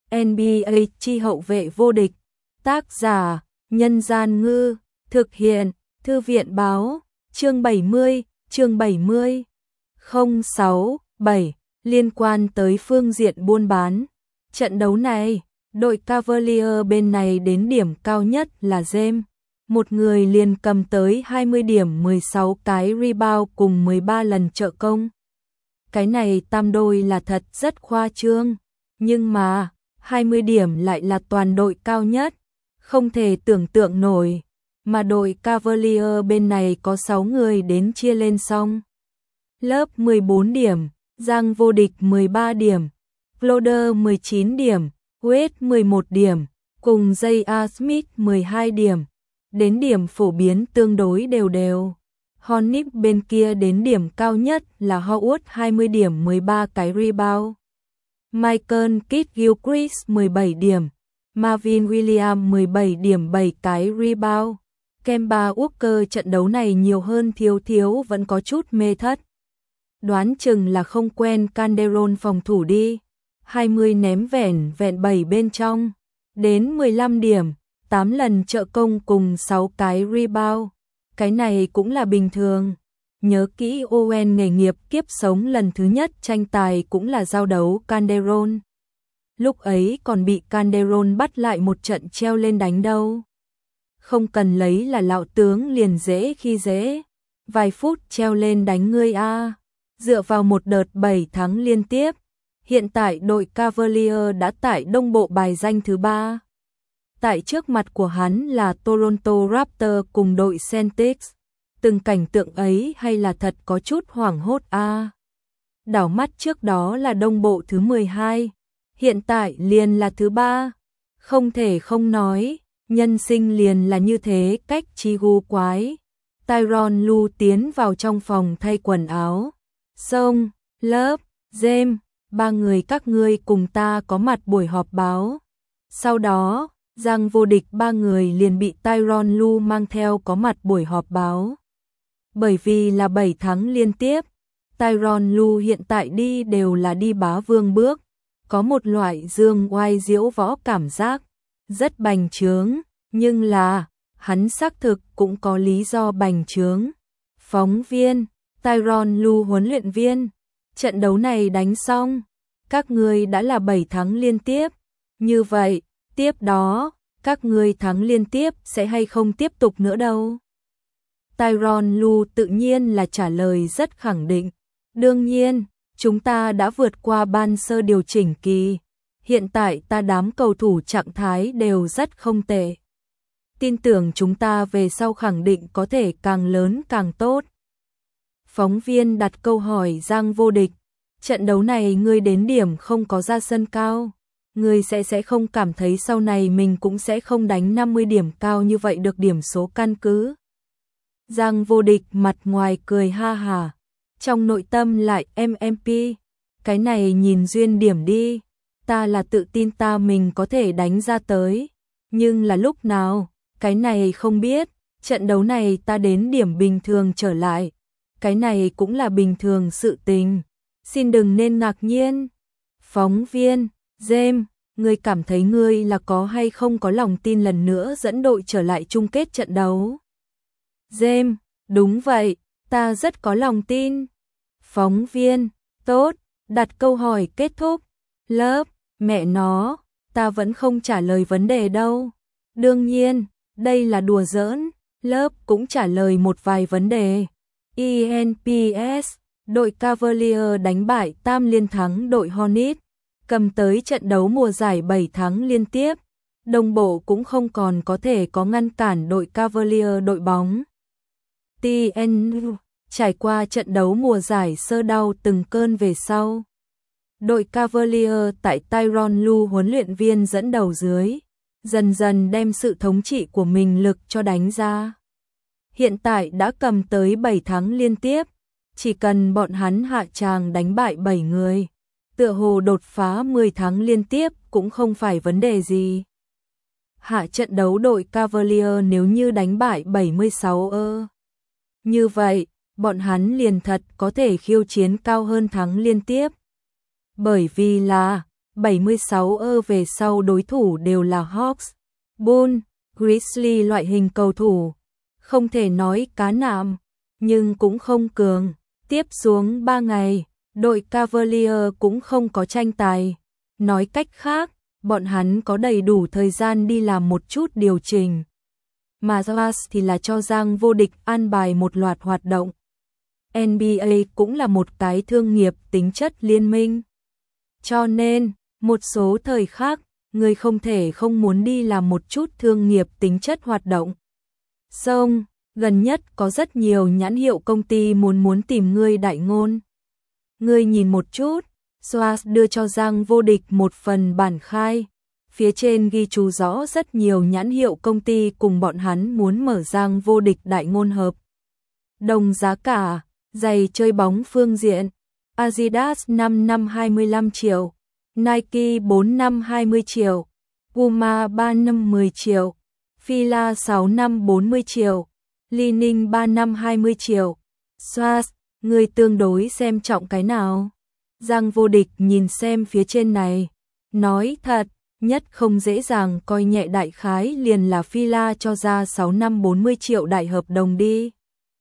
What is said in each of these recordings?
NBA chi hậu vệ vô địch. Tác giả: Nhân Gian Ngư. Thực hiện: Thư viện Báo. Chương 70. 067. Liên quan tới phương diện buôn bán. Trận đấu này, đội Cavalier bên này đến điểm cao nhất là James. Một người liền cầm tới 20 điểm, 16 cái rebound cùng 13 lần trợ công. Cái này tam đôi là thật rất khoa trương, nhưng mà 20 điểm lại là toàn đội cao nhất, không thể tưởng tượng nổi. Mà đội Cavalier bên này có 6 người đến chia lên xong. Lớp 14 điểm, Giang vô địch 13 điểm, Cloder 19 điểm, Wade 11 điểm, cùng J.R. Smith 12 điểm. Đến điểm phổ biến tương đối đều đều. Hornets bên kia đến điểm cao nhất là Howard 20 điểm, 13 cái rebound. Michael Kidd-Gilchrist 17 điểm, Marvin Williams 17 điểm, 7 cái rebound. Kemba Walker trận đấu này nhiều hơn thiếu vẫn có chút mê thất. Đoán chừng là không quen Calderon phòng thủ đi. 20 ném vẹn 7 bên trong. Đến 15 điểm, 8 lần trợ công cùng 6 cái rebound. Cái này cũng là bình thường. Nhớ kỹ Owen nghề nghiệp kiếp sống lần thứ nhất tranh tài cũng là giao đấu Calderon. Lúc ấy còn bị Calderon bắt lại một trận treo lên đánh đâu. Không cần lấy là lão tướng liền dễ khi dễ. Vài phút treo lên đánh ngươi a. Dựa vào một đợt 7 thắng liên tiếp, hiện tại đội Cavalier đã tại Đông Bộ bài danh thứ 3. Tại trước mặt của hắn là Toronto Raptors cùng đội Celtics. Từng cảnh tượng ấy hay là thật có chút hoảng hốt a. Đảo mắt trước đó là Đông Bộ thứ 12, hiện tại liền là thứ 3. Không thể không nói, nhân sinh liền là như thế, cách chi gu quái. Tyronn Lue tiến vào trong phòng thay quần áo. Song, Lớp, James, 3 người các ngươi cùng ta có mặt buổi họp báo. Sau đó, Giang vô địch 3 người liền bị Tyronn Lue mang theo có mặt buổi họp báo. Bởi vì là 7 tháng liên tiếp, Tyronn Lue hiện tại đi đều là đi bá vương bước, có một loại dương oai diễu võ cảm giác, rất bành trướng, nhưng là, hắn xác thực cũng có lý do bành trướng. Phóng viên, Tyronn Lue huấn luyện viên, trận đấu này đánh xong, các ngươi đã là 7 tháng liên tiếp, như vậy, tiếp đó, các ngươi thắng liên tiếp sẽ hay không tiếp tục nữa đâu. Tyronn Lue tự nhiên là trả lời rất khẳng định, đương nhiên, chúng ta đã vượt qua ban sơ điều chỉnh kỳ, hiện tại ta đám cầu thủ trạng thái đều rất không tệ. Tin tưởng chúng ta về sau khẳng định có thể càng lớn càng tốt. Phóng viên đặt câu hỏi Giang vô địch, trận đấu này ngươi đến điểm không có ra sân cao, ngươi sẽ không cảm thấy sau này mình cũng sẽ không đánh 50 điểm cao như vậy được điểm số căn cứ. Giang vô địch mặt ngoài cười ha hà, trong nội tâm lại MMP, cái này nhìn duyên điểm đi, ta là tự tin ta mình có thể đánh ra tới, nhưng là lúc nào, cái này không biết, trận đấu này ta đến điểm bình thường trở lại. Cái này cũng là bình thường sự tình, xin đừng nên ngạc nhiên. Phóng viên, James, ngươi cảm thấy ngươi là có hay không có lòng tin lần nữa dẫn đội trở lại chung kết trận đấu? James, đúng vậy, ta rất có lòng tin. Phóng viên, tốt, đặt câu hỏi kết thúc. Lớp, mẹ nó, ta vẫn không trả lời vấn đề đâu. Đương nhiên, đây là đùa giỡn, Lớp cũng trả lời một vài vấn đề. ENPS, đội Cavalier đánh bại tam liên thắng đội Hornets, cầm tới trận đấu mùa giải 7 tháng liên tiếp. Đông Bộ cũng không còn có thể có ngăn cản đội Cavalier đội bóng. TNU, trải qua trận đấu mùa giải sơ đau từng cơn về sau. Đội Cavalier tại Tyronn Lue huấn luyện viên dẫn đầu dưới, dần dần đem sự thống trị của mình lực cho đánh ra. Hiện tại đã cầm tới 7 tháng liên tiếp, chỉ cần bọn hắn hạ tràng đánh bại 7 người, tựa hồ đột phá 10 tháng liên tiếp cũng không phải vấn đề gì. Hạ trận đấu đội Cavalier nếu như đánh bại 76 như vậy, bọn hắn liền thật có thể khiêu chiến cao hơn thắng liên tiếp. Bởi vì là 76 về sau đối thủ đều là Hawks, Bulls, Grizzlies loại hình cầu thủ. Không thể nói cá nạm, nhưng cũng không cường. Tiếp xuống 3 ngày, đội Cavaliers cũng không có tranh tài. Nói cách khác, bọn hắn có đầy đủ thời gian đi làm một chút điều chỉnh. Mà Jazz thì là cho Giang Vô Địch an bài một loạt hoạt động. NBA cũng là một cái thương nghiệp tính chất liên minh. Cho nên, một số thời khác, người không thể không muốn đi làm một chút thương nghiệp tính chất hoạt động. Xong, gần nhất có rất nhiều nhãn hiệu công ty muốn tìm ngươi đại ngôn. Ngươi nhìn một chút, Swatch đưa cho Giang Vô Địch một phần bản khai. Phía trên ghi chú rõ rất nhiều nhãn hiệu công ty cùng bọn hắn muốn mở Giang Vô Địch đại ngôn hợp đồng giá cả. Giày chơi bóng phương diện, Adidas 5 năm 25 triệu, Nike 4 năm 20 triệu, Puma 3 năm 10 triệu, Fila 6 năm 40 triệu, Li-Ning 3 năm 20 triệu. Swatch, người tương đối xem trọng cái nào? Giang Vô Địch nhìn xem phía trên này, nói thật, nhất không dễ dàng coi nhẹ đại khái liền là Fila cho ra 6 năm 40 triệu đại hợp đồng đi.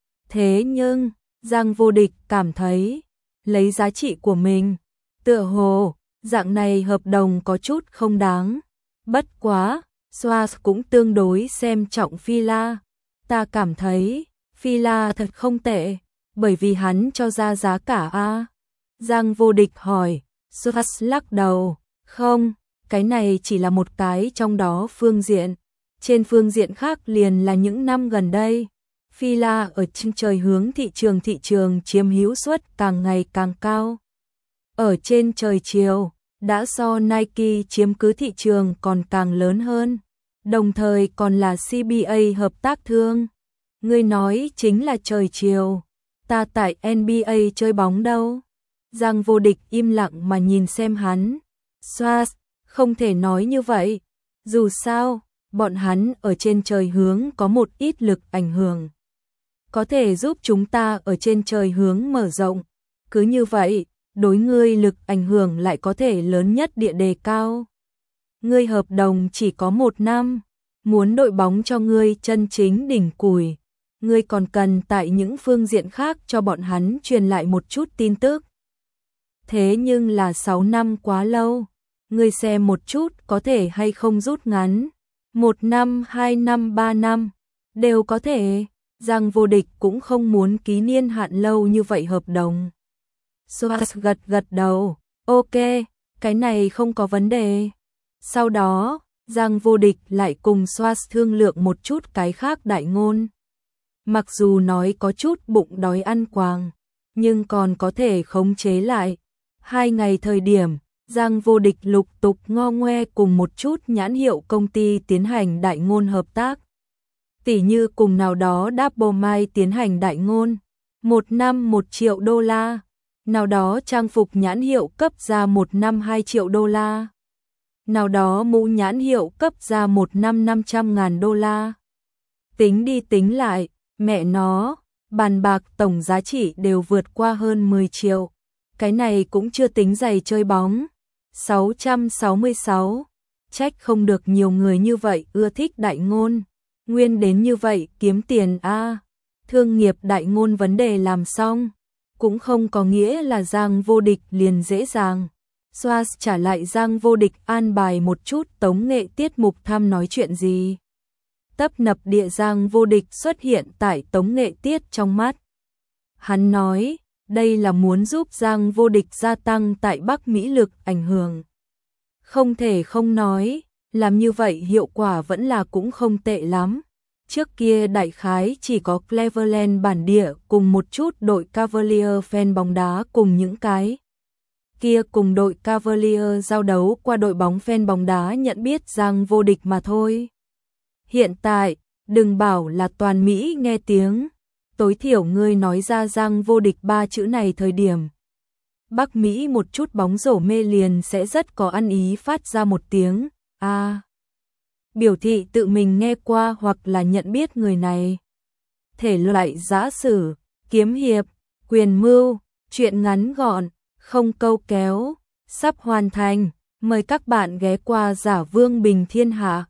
Thế nhưng, Giang Vô Địch cảm thấy, lấy giá trị của mình, tựa hồ, dạng này hợp đồng có chút không đáng. Bất quá, Swatch cũng tương đối xem trọng Fila. Ta cảm thấy, Fila thật không tệ, bởi vì hắn cho ra giá cả A. Giang Vô Địch hỏi, Swatch lắc đầu, không, cái này chỉ là một cái trong đó phương diện. Trên phương diện khác liền là những năm gần đây, Fila ở trên trời hướng thị trường chiếm hữu suất càng ngày càng cao. Ở trên trời chiều, đã so Nike chiếm cứ thị trường còn càng lớn hơn, đồng thời còn là CBA hợp tác thương. Ngươi nói chính là trời chiều, ta tại NBA chơi bóng đâu? Giang Vô Địch im lặng mà nhìn xem hắn. Swatch, không thể nói như vậy, dù sao, bọn hắn ở trên trời hướng có một ít lực ảnh hưởng. Có thể giúp chúng ta ở trên trời hướng mở rộng. Cứ như vậy, đối ngươi lực ảnh hưởng lại có thể lớn nhất địa đề cao. Ngươi hợp đồng chỉ có 1 năm, muốn đội bóng cho ngươi chân chính đỉnh củi. Ngươi còn cần tại những phương diện khác cho bọn hắn truyền lại một chút tin tức. Thế nhưng là 6 năm quá lâu, ngươi xem một chút có thể hay không rút ngắn. 1 năm, 2 năm, 3 năm, đều có thể. Giang Vô Địch cũng không muốn ký niên hạn lâu như vậy hợp đồng. Swatch gật đầu, ok, cái này không có vấn đề. Sau đó, Giang Vô Địch lại cùng Swatch thương lượng một chút cái khác đại ngôn. Mặc dù nói có chút bụng đói ăn quàng, nhưng còn có thể khống chế lại. 2 ngày thời điểm, Giang Vô Địch lục tục ngo ngoe cùng một chút nhãn hiệu công ty tiến hành đại ngôn hợp tác. Tỉ như cùng nào đó Double Mai tiến hành đại ngôn, 1 năm 1 triệu đô la, nào đó trang phục nhãn hiệu cấp ra 1 năm 2 triệu đô la, nào đó mũ nhãn hiệu cấp ra 1 năm 500.000 đô la. Tính đi tính lại, mẹ nó, bàn bạc tổng giá trị đều vượt qua hơn 10 triệu. Cái này cũng chưa tính giày chơi bóng. 666, trách không được nhiều người như vậy ưa thích đại ngôn. Nguyên đến như vậy kiếm tiền a. Thương nghiệp đại ngôn vấn đề làm xong, cũng không có nghĩa là Giang Vô Địch liền dễ dàng. Swatch trả lại Giang Vô Địch an bài một chút tống nghệ tiết mục thăm nói chuyện gì. Tấp nập địa Giang Vô Địch xuất hiện tại tống nghệ tiết trong mắt. Hắn nói, đây là muốn giúp Giang Vô Địch gia tăng tại Bắc Mỹ lực ảnh hưởng. Không thể không nói, làm như vậy hiệu quả vẫn là cũng không tệ lắm. Trước kia đại khái chỉ có Cleveland bản địa cùng một chút đội Cavaliers fan bóng đá cùng những cái kia cùng đội Cavaliers giao đấu qua đội bóng fan bóng đá nhận biết Giang Vô Địch mà thôi. Hiện tại, đừng bảo là toàn Mỹ nghe tiếng, tối thiểu ngươi nói ra Giang Vô Địch 3 chữ này thời điểm. Bắc Mỹ một chút bóng rổ mê liền sẽ rất có ăn ý phát ra một tiếng, a. Biểu thị tự mình nghe qua hoặc là nhận biết người này. Thể loại giã sử, kiếm hiệp, quyền mưu, truyện ngắn gọn, không câu kéo, sắp hoàn thành. Mời các bạn ghé qua Giả Vương Bình Thiên Hạ.